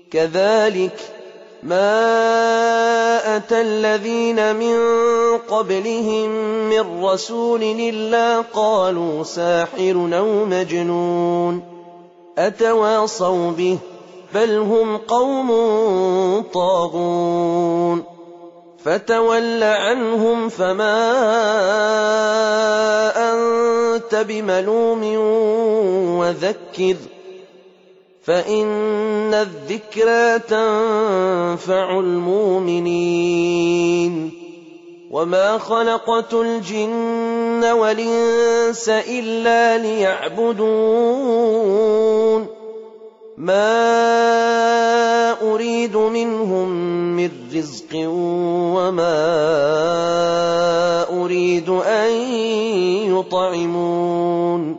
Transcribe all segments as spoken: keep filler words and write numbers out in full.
كذلك ما أتى الذين من قبلهم من رسول إلا قالوا ساحر أو مجنون أتواصوا به بل هم قوم طاغون فتول عنهم فما أنت بملوم وذكر فإن الذكرى تنفع المؤمنين وما خلقت الجن والإنس إلا ليعبدون ما أريد منهم من رزق وما أريد أن يطعمون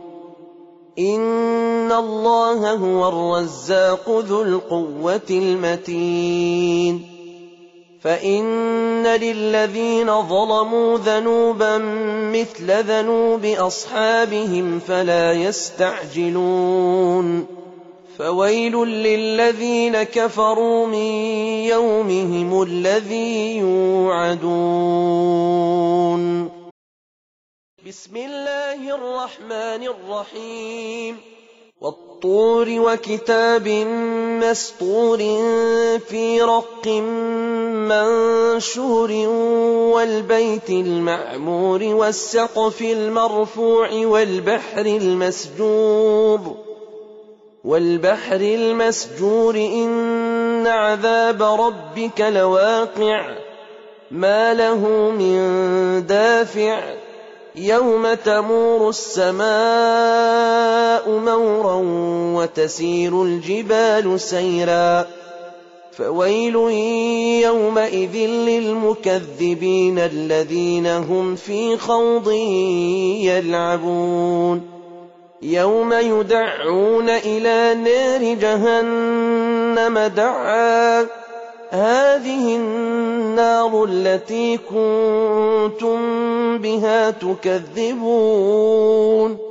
إن الله هو الرزاق ذو القوة المتين فإن للذين ظلموا ذنوبا مثل ذنوب أصحابهم فلا يستعجلون فويل للذين كفروا من يومهم الذي يوعدون بسم الله الرحمن الرحيم والطور وكتاب مسطور في رق منشور والبيت المعمور والسقف المرفوع والبحر المسجور والبحر المسجور إن عذاب ربك لواقع ما له من دافع يوم تمور السماء مورا وتسير الجبال سيرا فويل يومئذ للمكذبين الذين هم في خوض يلعبون يوم يدعون إلى نار جهنم دعا هذه النار التي كنتم بها تكذبون